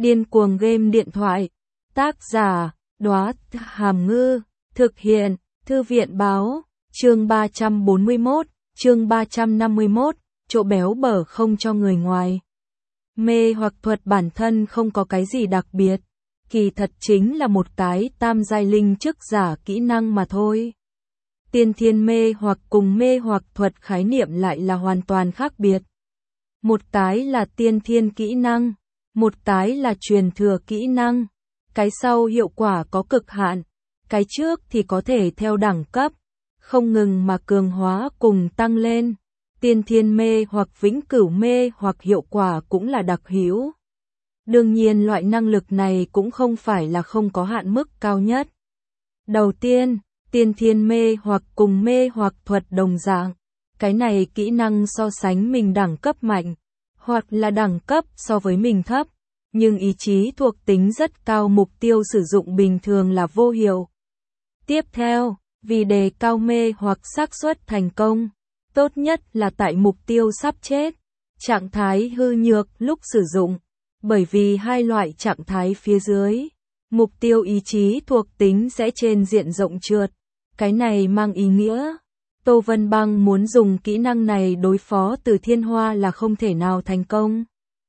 Điên cuồng game điện thoại. Tác giả, Đóa Hàm Ngư. Thực hiện, Thư viện Báo. Chương 341, chương 351, chỗ béo bở không cho người ngoài. Mê hoặc thuật bản thân không có cái gì đặc biệt, kỳ thật chính là một cái tam giai linh chức giả kỹ năng mà thôi. Tiên thiên mê hoặc cùng mê hoặc thuật khái niệm lại là hoàn toàn khác biệt. Một cái là tiên thiên kỹ năng, một cái là truyền thừa kỹ năng. Cái sau hiệu quả có cực hạn, cái trước thì có thể theo đẳng cấp, không ngừng mà cường hóa cùng tăng lên. Tiên thiên mê hoặc vĩnh cửu mê hoặc hiệu quả cũng là đặc hữu. Đương nhiên loại năng lực này cũng không phải là không có hạn mức cao nhất. Đầu tiên, tiên thiên mê hoặc cùng mê hoặc thuật đồng dạng. Cái này kỹ năng so sánh mình đẳng cấp mạnh, hoặc là đẳng cấp so với mình thấp, nhưng ý chí thuộc tính rất cao, mục tiêu sử dụng bình thường là vô hiệu. Tiếp theo, vì đề cao mê hoặc xác suất thành công, tốt nhất là tại mục tiêu sắp chết, trạng thái hư nhược lúc sử dụng, bởi vì hai loại trạng thái phía dưới, mục tiêu ý chí thuộc tính sẽ trên diện rộng trượt. Cái này mang ý nghĩa, Tô Vân Băng muốn dùng kỹ năng này đối phó Từ Thiên Hoa là không thể nào thành công.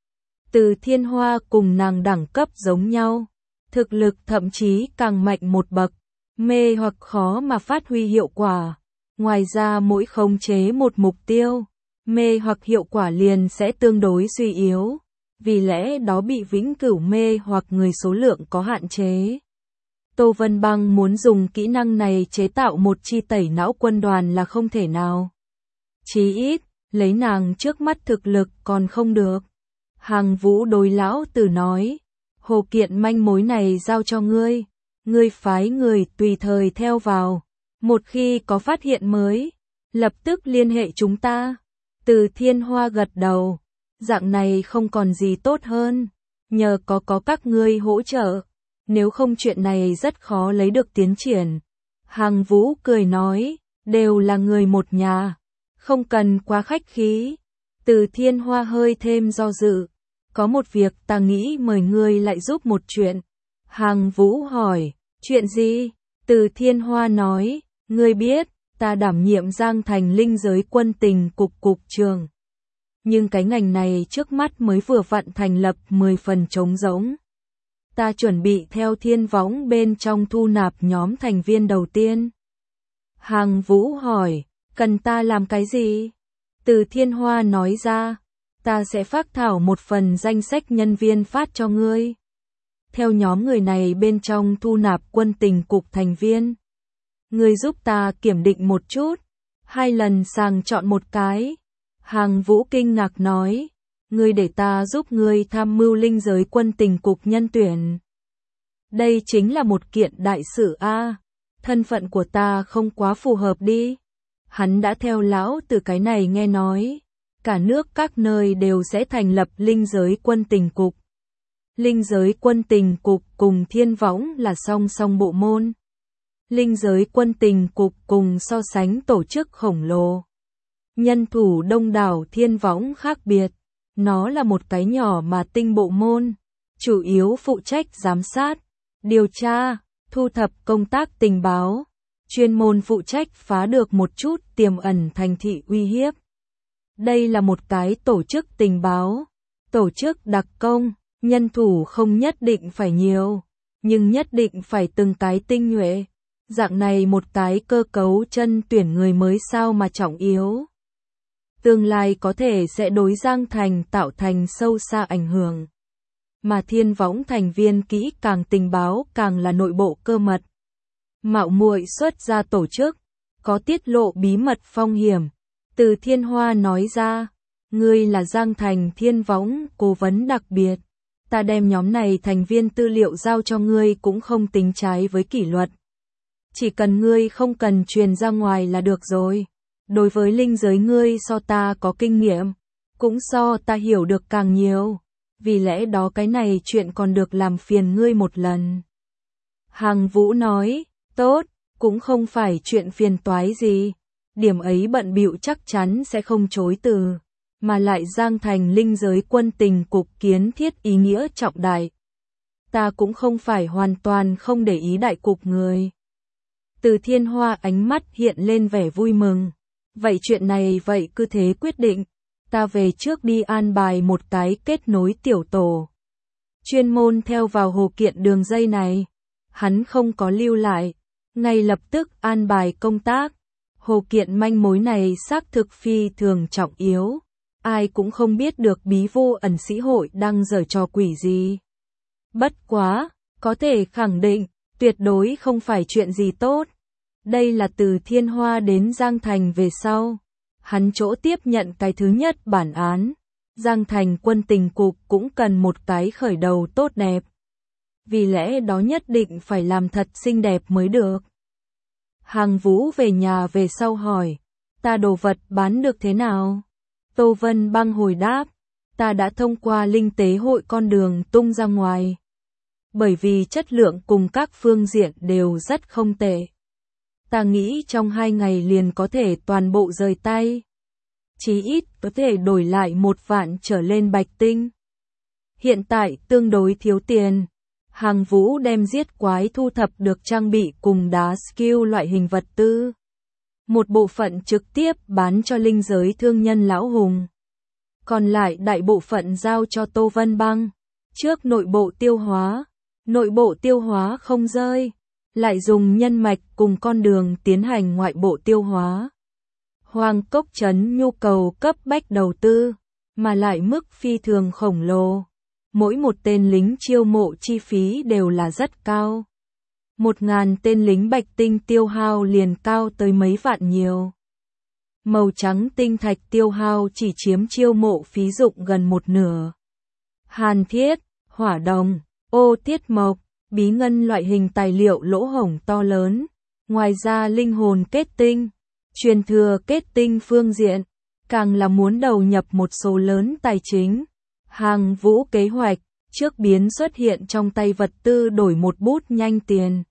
Từ Thiên Hoa cùng nàng đẳng cấp giống nhau, thực lực thậm chí càng mạnh một bậc, mê hoặc khó mà phát huy hiệu quả. Ngoài ra mỗi khống chế một mục tiêu, mê hoặc hiệu quả liền sẽ tương đối suy yếu, vì lẽ đó bị vĩnh cửu mê hoặc người số lượng có hạn chế. Tô Vân Băng muốn dùng kỹ năng này chế tạo một chi tẩy não quân đoàn là không thể nào. Chí ít, lấy nàng trước mắt thực lực còn không được. Hàng Vũ đối lão tử nói, Hồ Kiện manh mối này giao cho ngươi, ngươi phái người tùy thời theo vào, một khi có phát hiện mới, lập tức liên hệ chúng ta. Từ Thiên Hoa gật đầu, dạng này không còn gì tốt hơn, nhờ có các ngươi hỗ trợ, nếu không chuyện này rất khó lấy được tiến triển. Hàng Vũ cười nói, đều là người một nhà, không cần quá khách khí. Từ Thiên Hoa hơi thêm do dự, có một việc ta nghĩ mời ngươi lại giúp một chuyện. Hàng Vũ hỏi, chuyện gì? Từ Thiên Hoa nói, ngươi biết, ta đảm nhiệm Giang Thành linh giới quân tình cục trưởng. Nhưng cái ngành này trước mắt mới vừa vặn thành lập 10 phần trống rỗng. Ta chuẩn bị theo Thiên Võng bên trong thu nạp nhóm thành viên đầu tiên. Hàng Vũ hỏi, cần ta làm cái gì? Từ Thiên Hoa nói ra, ta sẽ phác thảo một phần danh sách nhân viên phát cho ngươi. Theo nhóm người này bên trong thu nạp quân tình cục thành viên. Ngươi giúp ta kiểm định một chút, 2 lần sàng chọn một cái. Hàng Vũ kinh ngạc nói, ngươi để ta giúp ngươi tham mưu linh giới quân tình cục nhân tuyển. Đây chính là một kiện đại sự a, thân phận của ta không quá phù hợp đi. Hắn đã theo lão từ cái này nghe nói, cả nước các nơi đều sẽ thành lập linh giới quân tình cục. Linh giới quân tình cục cùng Thiên Võng là song song bộ môn. Linh giới quân tình cục cùng so sánh tổ chức khổng lồ. Nhân thủ đông đảo. Thiên Võng khác biệt, nó là một cái nhỏ mà tinh bộ môn, chủ yếu phụ trách giám sát, điều tra, thu thập công tác tình báo, chuyên môn phụ trách phá được một chút tiềm ẩn thành thị uy hiếp. Đây là một cái tổ chức tình báo, tổ chức đặc công, nhân thủ không nhất định phải nhiều, nhưng nhất định phải từng cái tinh nhuệ. Dạng này một cái cơ cấu chân tuyển người mới sao mà trọng yếu. Tương lai có thể sẽ đối Giang Thành tạo thành sâu xa ảnh hưởng. Mà Thiên Võng thành viên kỹ càng tình báo càng là nội bộ cơ mật. Mạo muội xuất ra tổ chức, có tiết lộ bí mật phong hiểm. Từ Thiên Hoa nói ra, ngươi là Giang Thành Thiên Võng cố vấn đặc biệt. Ta đem nhóm này thành viên tư liệu giao cho ngươi cũng không tính trái với kỷ luật. Chỉ cần ngươi không cần truyền ra ngoài là được rồi. Đối với linh giới ngươi so ta có kinh nghiệm, cũng so ta hiểu được càng nhiều. Vì lẽ đó cái này chuyện còn được làm phiền ngươi một lần. Hàng Vũ nói, tốt, cũng không phải chuyện phiền toái gì. Điểm ấy bận bịu chắc chắn sẽ không chối từ. Mà lại Giang Thành linh giới quân tình cục kiến thiết ý nghĩa trọng đại. ta cũng không phải hoàn toàn không để ý đại cục người. Từ Thiên Hoa ánh mắt hiện lên vẻ vui mừng. Vậy chuyện này vậy cứ thế quyết định. Ta về trước đi an bài một cái kết nối tiểu tổ. Chuyên môn theo vào hồ kiện đường dây này. Hắn không có lưu lại. Ngay lập tức an bài công tác. Hồ kiện manh mối này xác thực phi thường trọng yếu. Ai cũng không biết được bí vô ẩn sĩ hội đang giở trò quỷ gì. Bất quá, có thể khẳng định, tuyệt đối không phải chuyện gì tốt. Đây là từ Thiên Hoa đến Giang Thành về sau. Hắn chỗ tiếp nhận cái thứ nhất bản án. Giang Thành quân tình cục cũng cần một cái khởi đầu tốt đẹp. Vì lẽ đó nhất định phải làm thật xinh đẹp mới được. Hàng Vũ về nhà về sau hỏi, ta đồ vật bán được thế nào? Tô Vân Băng hồi đáp, ta đã thông qua linh tế hội con đường tung ra ngoài. Bởi vì chất lượng cùng các phương diện đều rất không tệ. Ta nghĩ trong 2 ngày liền có thể toàn bộ rời tay. Chí ít có thể đổi lại 1 vạn trở lên bạch tinh. Hiện tại tương đối thiếu tiền. Hàng Vũ đem giết quái thu thập được trang bị cùng đá skill loại hình vật tư. Một bộ phận trực tiếp bán cho linh giới thương nhân lão hùng. Còn lại đại bộ phận giao cho Tô Vân Băng. Trước nội bộ tiêu hóa. Nội bộ tiêu hóa không rơi. Lại dùng nhân mạch cùng con đường tiến hành ngoại bộ tiêu hóa. Hoàng Cốc Trấn nhu cầu cấp bách đầu tư. Mà lại mức phi thường khổng lồ. Mỗi một tên lính chiêu mộ chi phí đều là rất cao. 1.000 tên lính bạch tinh tiêu hao liền cao tới mấy vạn nhiều. Màu trắng tinh thạch tiêu hao chỉ chiếm chiêu mộ phí dụng gần 1/2. Hàn thiết, hỏa đồng, ô thiết mộc, bí ngân loại hình tài liệu lỗ hổng to lớn. Ngoài ra linh hồn kết tinh, truyền thừa kết tinh phương diện, càng là muốn đầu nhập một số lớn tài chính. Hàng Vũ kế hoạch, trước biến xuất hiện trong tay vật tư đổi một bút nhanh tiền.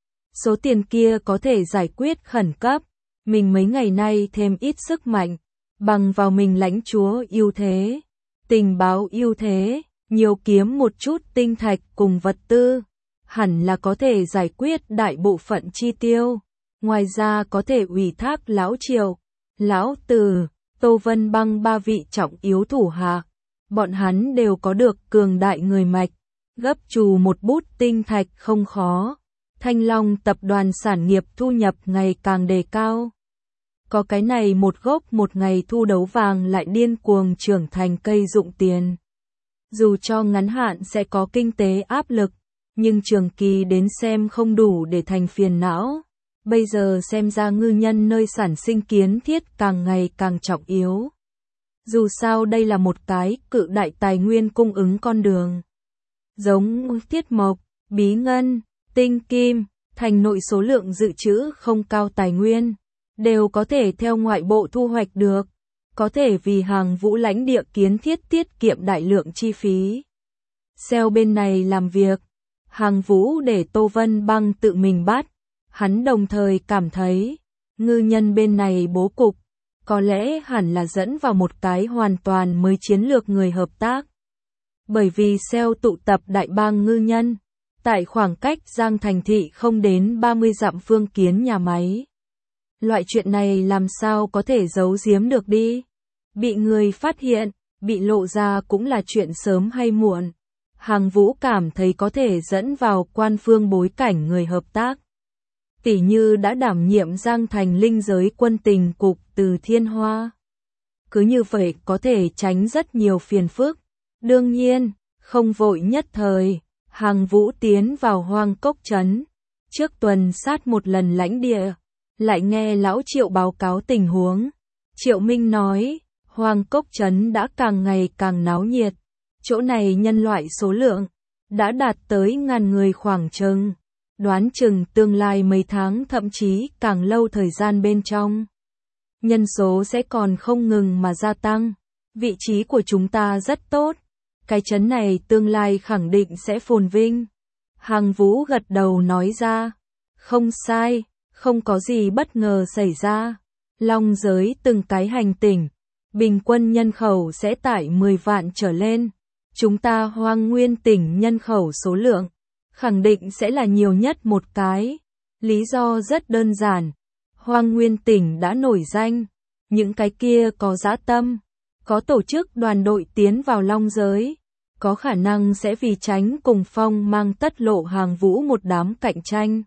Số tiền kia có thể giải quyết khẩn cấp, mình mấy ngày nay thêm ít sức mạnh, bằng vào mình lãnh chúa ưu thế, tình báo ưu thế, nhiều kiếm một chút tinh thạch cùng vật tư, hẳn là có thể giải quyết đại bộ phận chi tiêu. Ngoài ra có thể ủy thác Lão Triệu, Lão Từ, Tô Vân Băng 3 vị trọng yếu thủ hạ. Bọn hắn đều có được cường đại người mạch, gấp trù một bút tinh thạch không khó. Thanh Long tập đoàn sản nghiệp thu nhập ngày càng đề cao. Có cái này một gốc một ngày thu đấu vàng lại điên cuồng trưởng thành cây dụng tiền. Dù cho ngắn hạn sẽ có kinh tế áp lực, nhưng trường kỳ đến xem không đủ để thành phiền não. Bây giờ xem ra ngư nhân nơi sản sinh kiến thiết càng ngày càng trọng yếu. Dù sao đây là một cái cự đại tài nguyên cung ứng con đường. Giống thiết mộc, bí ngân, tinh kim, thành nội số lượng dự trữ không cao tài nguyên, đều có thể theo ngoại bộ thu hoạch được. Có thể vì Hàng Vũ lãnh địa kiến thiết tiết kiệm đại lượng chi phí. Sale bên này làm việc, Hàng Vũ để Tô Vân Băng tự mình bắt. Hắn đồng thời cảm thấy, ngư nhân bên này bố cục, có lẽ hẳn là dẫn vào một cái hoàn toàn mới chiến lược người hợp tác. Bởi vì sale tụ tập đại bang ngư nhân, tại khoảng cách Giang Thành thị không đến 30 dặm phương kiến nhà máy. Loại chuyện này làm sao có thể giấu giếm được đi. Bị người phát hiện, bị lộ ra cũng là chuyện sớm hay muộn. Hàng Vũ cảm thấy có thể dẫn vào quan phương bối cảnh người hợp tác. Tỷ như đã đảm nhiệm Giang Thành linh giới quân tình cục từ Thiên Hoa. Cứ như vậy có thể tránh rất nhiều phiền phức. Đương nhiên, không vội nhất thời, Hàng Vũ tiến vào Hoang Cốc Trấn. Trước tuần sát một lần lãnh địa, lại nghe Lão Triệu báo cáo tình huống. Triệu Minh nói, Hoang Cốc Trấn đã càng ngày càng náo nhiệt. Chỗ này nhân loại số lượng đã đạt tới ngàn người khoảng chừng. Đoán chừng tương lai mấy tháng thậm chí càng lâu thời gian bên trong. Nhân số sẽ còn không ngừng mà gia tăng. Vị trí của chúng ta rất tốt. Cái trấn này tương lai khẳng định sẽ phồn vinh. Hàng Vũ gật đầu nói ra. Không sai, không có gì bất ngờ xảy ra. Long giới từng cái hành tỉnh. Bình quân nhân khẩu sẽ tại 10 vạn trở lên. Chúng ta Hoang Nguyên tỉnh nhân khẩu số lượng khẳng định sẽ là nhiều nhất một cái. Lý do rất đơn giản, Hoang Nguyên Tỉnh đã nổi danh, những cái kia có dã tâm, có tổ chức đoàn đội tiến vào long giới, có khả năng sẽ vì tránh cùng phong mang tất lộ hàng vũ một đám cạnh tranh,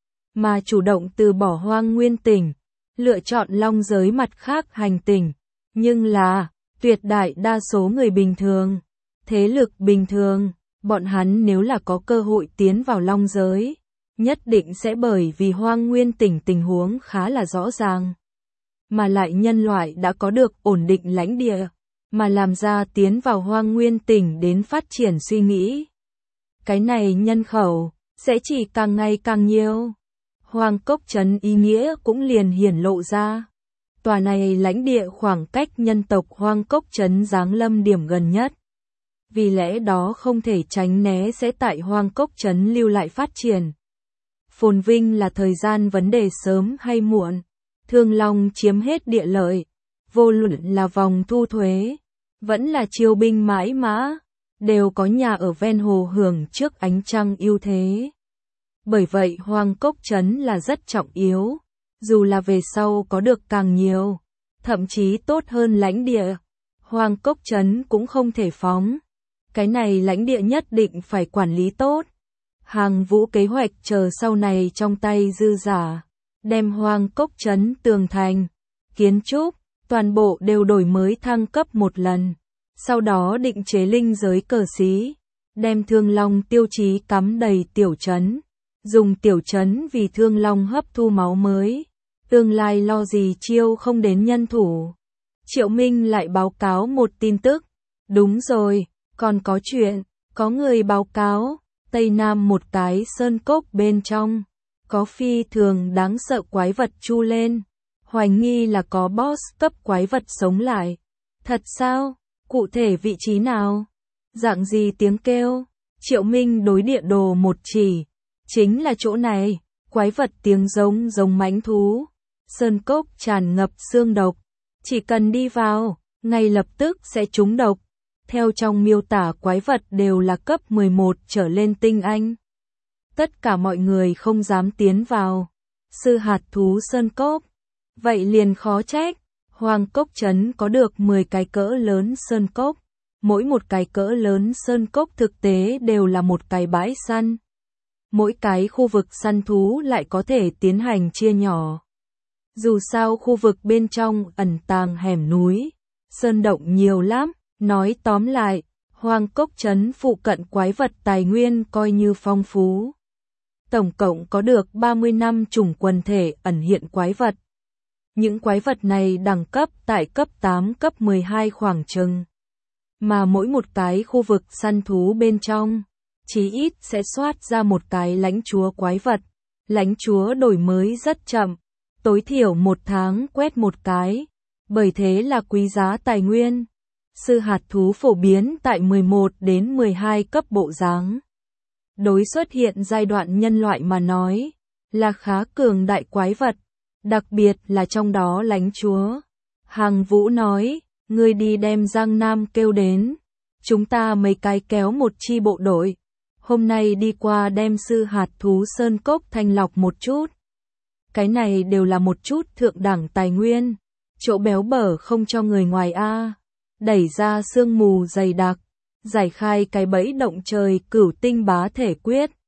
mà chủ động từ bỏ Hoang Nguyên Tỉnh, lựa chọn long giới mặt khác hành tinh. Nhưng là, tuyệt đại đa số người bình thường, thế lực bình thường, bọn hắn nếu là có cơ hội tiến vào long giới, nhất định sẽ bởi vì Hoang Nguyên Tỉnh tình huống khá là rõ ràng. Mà lại nhân loại đã có được ổn định lãnh địa, mà làm ra tiến vào Hoang Nguyên Tỉnh đến phát triển suy nghĩ. Cái này nhân khẩu, sẽ chỉ càng ngày càng nhiều. Hoang Cốc Trấn ý nghĩa cũng liền hiển lộ ra. Tòa này lãnh địa khoảng cách nhân tộc Hoang Cốc Trấn giáng lâm điểm gần nhất. Vì lẽ đó không thể tránh né sẽ tại Hoang Cốc Trấn lưu lại phát triển. Phồn vinh là thời gian vấn đề sớm hay muộn. Thương Long chiếm hết địa lợi, vô luận là vòng thu thuế, vẫn là chiêu binh mãi mã, đều có nhà ở ven hồ hưởng trước ánh trăng ưu thế. Bởi vậy Hoang Cốc Trấn là rất trọng yếu, dù là về sau có được càng nhiều, thậm chí tốt hơn lãnh địa, Hoang Cốc Trấn cũng không thể phóng. Cái này lãnh địa nhất định phải quản lý tốt. Hàng Vũ kế hoạch chờ sau này trong tay dư giả, đem Hoang Cốc Trấn tường thành, kiến trúc, toàn bộ đều đổi mới thăng cấp một lần. Sau đó định chế linh giới cờ xí, đem Thương Long tiêu chí cắm đầy tiểu trấn, dùng tiểu trấn vì Thương Long hấp thu máu mới, tương lai lo gì chiêu không đến nhân thủ. Triệu Minh lại báo cáo một tin tức, đúng rồi, còn có chuyện, có người báo cáo, Tây Nam một cái sơn cốc bên trong, có phi thường đáng sợ quái vật chu lên, hoài nghi là có boss cấp quái vật sống lại. Thật sao? Cụ thể vị trí nào? Dạng gì tiếng kêu? Triệu Minh đối địa đồ một chỉ, chính là chỗ này, quái vật tiếng giống giống mãnh thú, sơn cốc tràn ngập xương độc, chỉ cần đi vào, ngay lập tức sẽ trúng độc. Theo trong miêu tả quái vật đều là cấp 11 trở lên tinh anh. Tất cả mọi người không dám tiến vào. Sư hạt thú sơn cốc. Vậy liền khó trách. Hoang Cốc Trấn có được 10 cái cỡ lớn sơn cốc. Mỗi một cái cỡ lớn sơn cốc thực tế đều là một cái bãi săn. Mỗi cái khu vực săn thú lại có thể tiến hành chia nhỏ. Dù sao khu vực bên trong ẩn tàng hẻm núi, sơn động nhiều lắm. Nói tóm lại, Hoang Cốc Trấn phụ cận quái vật tài nguyên coi như phong phú. Tổng cộng có được 30 năm chủng quần thể ẩn hiện quái vật. Những quái vật này đẳng cấp tại cấp 8 cấp 12 khoảng chừng. Mà mỗi một cái khu vực săn thú bên trong, chí ít sẽ soát ra một cái lãnh chúa quái vật. Lãnh chúa đổi mới rất chậm, tối thiểu 1 tháng quét một cái, bởi thế là quý giá tài nguyên. Sư hạt thú phổ biến tại 11 đến 12 cấp bộ dáng. Đối xuất hiện giai đoạn nhân loại mà nói, là khá cường đại quái vật, đặc biệt là trong đó lãnh chúa. Hàng Vũ nói, ngươi đi đem Giang Nam kêu đến, chúng ta mấy cái kéo một chi bộ đội, hôm nay đi qua đem sư hạt thú sơn cốc thanh lọc một chút. Cái này đều là một chút thượng đẳng tài nguyên, chỗ béo bở không cho người ngoài a. Đẩy ra sương mù dày đặc, giải khai cái bẫy động trời cửu tinh bá thể quyết.